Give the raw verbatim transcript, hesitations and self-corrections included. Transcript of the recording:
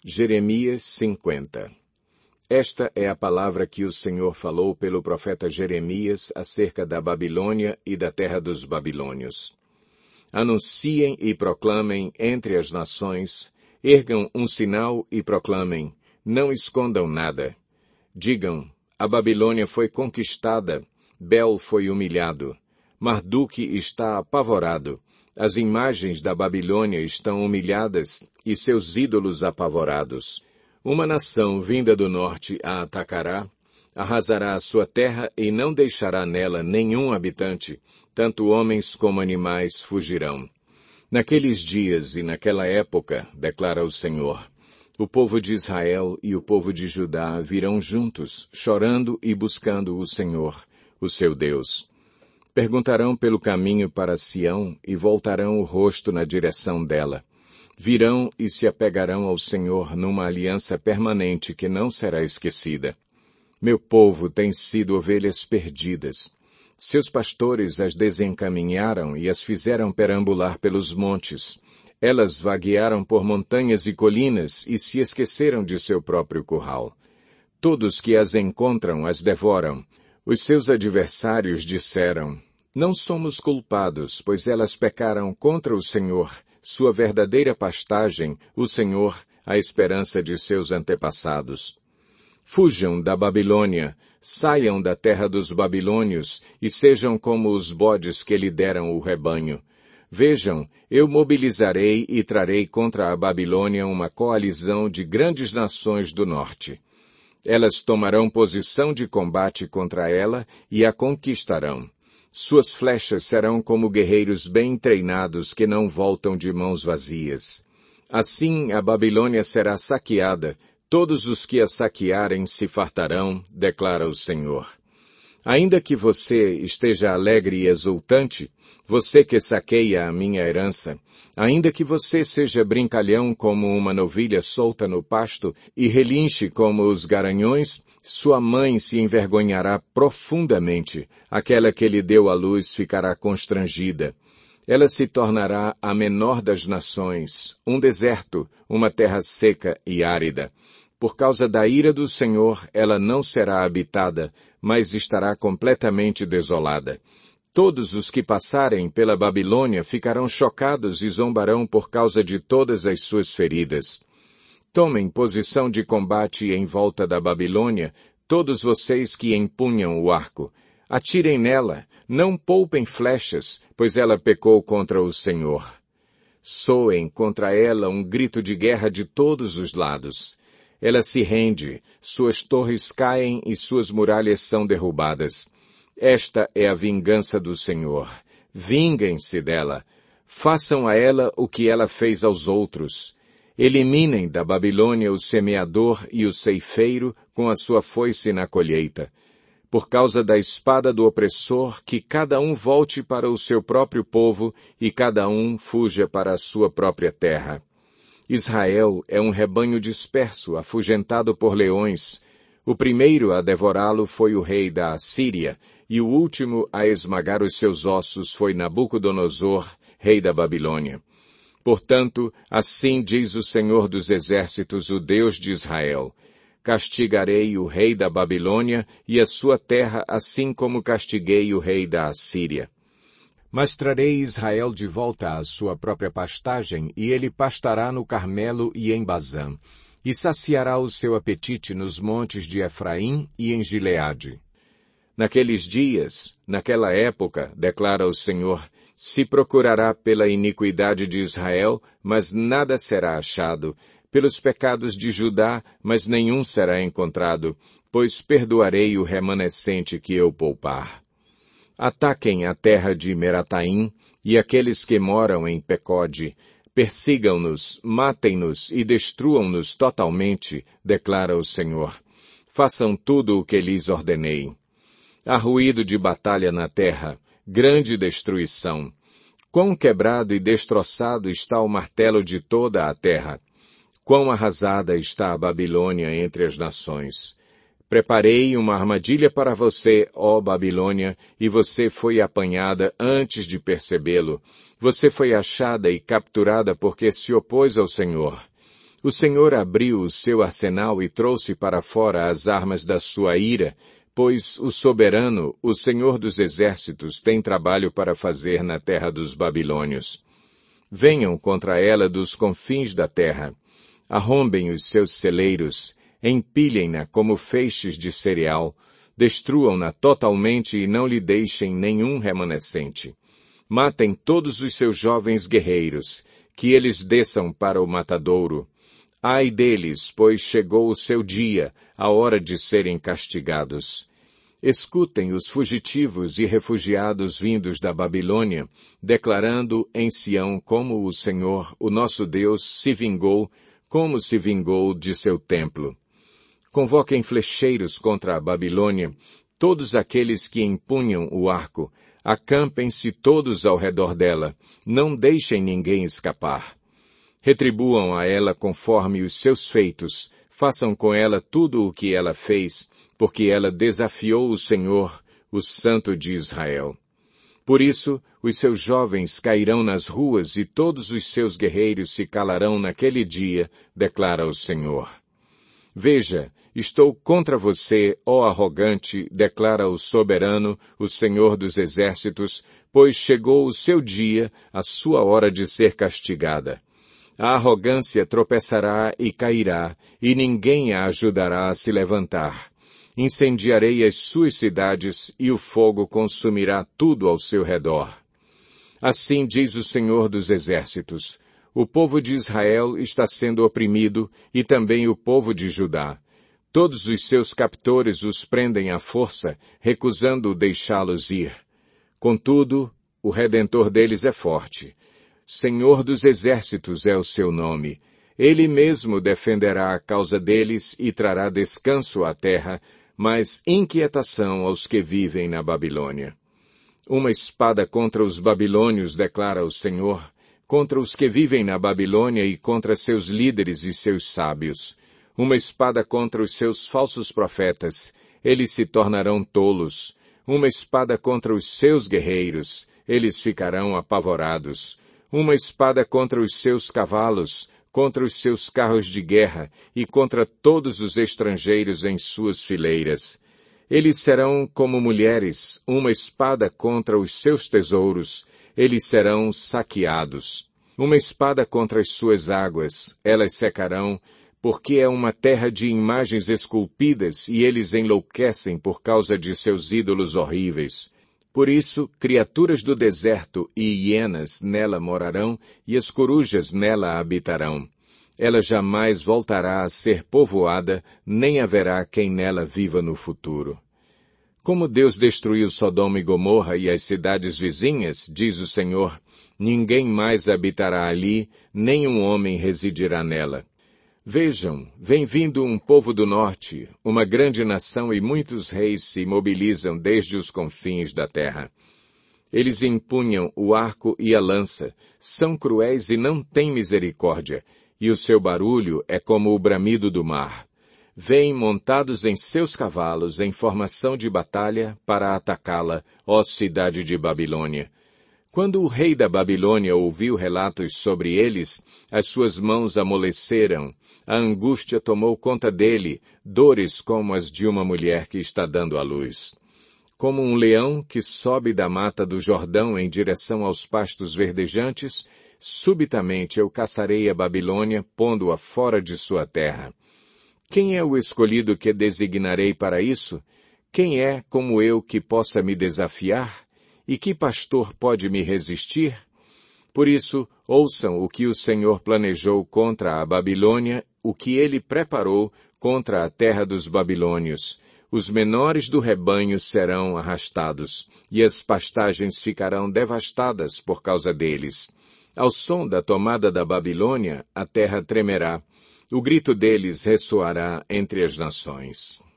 Jeremias cinquenta. Esta é a palavra que o Senhor falou pelo profeta Jeremias acerca da Babilônia e da terra dos babilônios. Anunciem e proclamem entre as nações, ergam um sinal e proclamem, não escondam nada. Digam, a Babilônia foi conquistada, Bel foi humilhado, Marduque está apavorado, as imagens da Babilônia estão humilhadas e seus ídolos apavorados. Uma nação vinda do norte a atacará, arrasará a sua terra e não deixará nela nenhum habitante, tanto homens como animais fugirão. Naqueles dias e naquela época, declara o Senhor, o povo de Israel e o povo de Judá virão juntos, chorando e buscando o Senhor, o seu Deus. Perguntarão pelo caminho para Sião e voltarão o rosto na direção dela. Virão e se apegarão ao Senhor numa aliança permanente que não será esquecida. Meu povo tem sido ovelhas perdidas. Seus pastores as desencaminharam e as fizeram perambular pelos montes. Elas vaguearam por montanhas e colinas e se esqueceram de seu próprio curral. Todos que as encontram as devoram. Os seus adversários disseram, não somos culpados, pois elas pecaram contra o Senhor, sua verdadeira pastagem, o Senhor, a esperança de seus antepassados. Fujam da Babilônia, saiam da terra dos babilônios e sejam como os bodes que lhe deram o rebanho. Vejam, eu mobilizarei e trarei contra a Babilônia uma coalizão de grandes nações do norte. Elas tomarão posição de combate contra ela e a conquistarão. Suas flechas serão como guerreiros bem treinados que não voltam de mãos vazias. Assim a Babilônia será saqueada, todos os que a saquearem se fartarão, declara o Senhor. Ainda que você esteja alegre e exultante, você que saqueia a minha herança, ainda que você seja brincalhão como uma novilha solta no pasto e relinche como os garanhões, sua mãe se envergonhará profundamente, aquela que lhe deu a luz ficará constrangida. Ela se tornará a menor das nações, um deserto, uma terra seca e árida. Por causa da ira do Senhor, ela não será habitada, mas estará completamente desolada. Todos os que passarem pela Babilônia ficarão chocados e zombarão por causa de todas as suas feridas. Tomem posição de combate em volta da Babilônia, todos vocês que empunham o arco. Atirem nela, não poupem flechas, pois ela pecou contra o Senhor. Soem contra ela um grito de guerra de todos os lados. Ela se rende, suas torres caem e suas muralhas são derrubadas. Esta é a vingança do Senhor. Vinguem-se dela. Façam a ela o que ela fez aos outros. Eliminem da Babilônia o semeador e o ceifeiro com a sua foice na colheita. Por causa da espada do opressor, que cada um volte para o seu próprio povo e cada um fuja para a sua própria terra. Israel é um rebanho disperso, afugentado por leões. O primeiro a devorá-lo foi o rei da Assíria, e o último a esmagar os seus ossos foi Nabucodonosor, rei da Babilônia. Portanto, assim diz o Senhor dos Exércitos, o Deus de Israel, castigarei o rei da Babilônia e a sua terra assim como castiguei o rei da Assíria. Mas trarei Israel de volta à sua própria pastagem, e ele pastará no Carmelo e em Bazã, e saciará o seu apetite nos montes de Efraim e em Gileade. Naqueles dias, naquela época, declara o Senhor, se procurará pela iniquidade de Israel, mas nada será achado, pelos pecados de Judá, mas nenhum será encontrado, pois perdoarei o remanescente que eu poupar. Ataquem a terra de Merataim e aqueles que moram em Pecode. Persigam-nos, matem-nos e destruam-nos totalmente, declara o Senhor. Façam tudo o que lhes ordenei. Há ruído de batalha na terra, grande destruição. Quão quebrado e destroçado está o martelo de toda a terra. Quão arrasada está a Babilônia entre as nações. Preparei uma armadilha para você, ó Babilônia, e você foi apanhada antes de percebê-lo. Você foi achada e capturada porque se opôs ao Senhor. O Senhor abriu o seu arsenal e trouxe para fora as armas da sua ira, pois o soberano, o Senhor dos exércitos, tem trabalho para fazer na terra dos babilônios. Venham contra ela dos confins da terra. Arrombem os seus celeiros, empilhem-na como feixes de cereal, destruam-na totalmente e não lhe deixem nenhum remanescente. Matem todos os seus jovens guerreiros, que eles desçam para o matadouro. Ai deles, pois chegou o seu dia, a hora de serem castigados. Escutem os fugitivos e refugiados vindos da Babilônia, declarando em Sião como o Senhor, o nosso Deus, se vingou, como se vingou de seu templo. Convoquem flecheiros contra a Babilônia, todos aqueles que empunham o arco, acampem-se todos ao redor dela, não deixem ninguém escapar. Retribuam a ela conforme os seus feitos, façam com ela tudo o que ela fez, porque ela desafiou o Senhor, o Santo de Israel. Por isso, os seus jovens cairão nas ruas e todos os seus guerreiros se calarão naquele dia, declara o Senhor. Veja, estou contra você, ó arrogante, declara o soberano, o Senhor dos exércitos, pois chegou o seu dia, a sua hora de ser castigada. A arrogância tropeçará e cairá, e ninguém a ajudará a se levantar. Incendiarei as suas cidades, e o fogo consumirá tudo ao seu redor. Assim diz o Senhor dos exércitos, o povo de Israel está sendo oprimido, e também o povo de Judá. Todos os seus captores os prendem à força, recusando deixá-los ir. Contudo, o Redentor deles é forte. Senhor dos exércitos é o seu nome. Ele mesmo defenderá a causa deles e trará descanso à terra, mas inquietação aos que vivem na Babilônia. Uma espada contra os babilônios, declara o Senhor, contra os que vivem na Babilônia e contra seus líderes e seus sábios. Uma espada contra os seus falsos profetas, eles se tornarão tolos. Uma espada contra os seus guerreiros, eles ficarão apavorados. Uma espada contra os seus cavalos, contra os seus carros de guerra e contra todos os estrangeiros em suas fileiras. Eles serão como mulheres, uma espada contra os seus tesouros, eles serão saqueados. Uma espada contra as suas águas, elas secarão, porque é uma terra de imagens esculpidas e eles enlouquecem por causa de seus ídolos horríveis. Por isso, criaturas do deserto e hienas nela morarão, e as corujas nela habitarão. Ela jamais voltará a ser povoada, nem haverá quem nela viva no futuro. Como Deus destruiu Sodoma e Gomorra e as cidades vizinhas, diz o Senhor, ninguém mais habitará ali, nem um homem residirá nela. Vejam, vem vindo um povo do norte, uma grande nação e muitos reis se mobilizam desde os confins da terra. Eles empunham o arco e a lança, são cruéis e não têm misericórdia, e o seu barulho é como o bramido do mar. Vêm montados em seus cavalos em formação de batalha para atacá-la, ó cidade de Babilônia. Quando o rei da Babilônia ouviu relatos sobre eles, as suas mãos amoleceram, a angústia tomou conta dele, dores como as de uma mulher que está dando à luz. Como um leão que sobe da mata do Jordão em direção aos pastos verdejantes, subitamente eu caçarei a Babilônia, pondo-a fora de sua terra. Quem é o escolhido que designarei para isso? Quem é, como eu, que possa me desafiar? E que pastor pode me resistir? Por isso, ouçam o que o Senhor planejou contra a Babilônia, o que ele preparou contra a terra dos babilônios. Os menores do rebanho serão arrastados, e as pastagens ficarão devastadas por causa deles. Ao som da tomada da Babilônia, a terra tremerá. O grito deles ressoará entre as nações.